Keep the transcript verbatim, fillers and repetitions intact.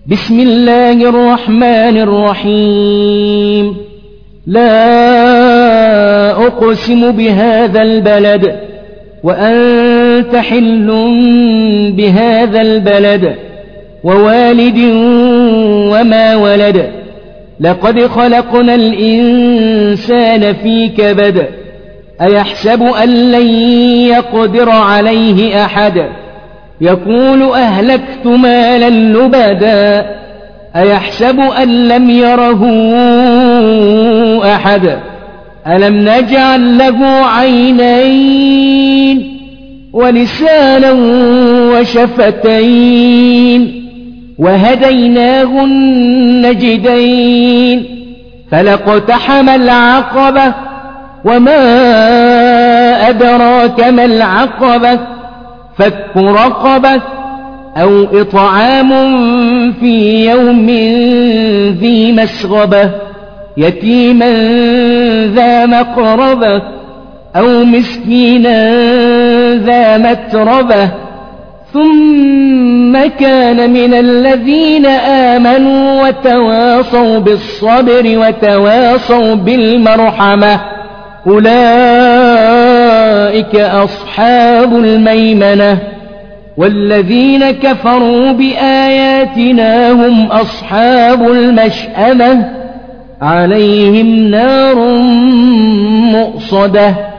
بسم الله الرحمن الرحيم. لا أقسم بهذا البلد وأنت حل بهذا البلد ووالد وما ولد. لقد خلقنا الإنسان في كبد. أيحسب أن لن يقدر عليه أحد. يقول أهلكت مالا لبدا. أيحسب أن لم يره أحد. ألم نجعل له عينين ولسانا وشفتين وهديناه النجدين. فلاقتحم العقبة وما أدراك ما العقبة. فك رقبة أو إطعام في يوم ذي مسغبة يتيما ذا مقربة أو مسكينا ذا متربة ثم كان من الذين آمنوا وتواصوا بالصبر وتواصوا بالمرحمة أولئك أصحاب الميمنة. والذين كفروا بآياتنا هم أصحاب المشأمة عليهم نار مؤصدة.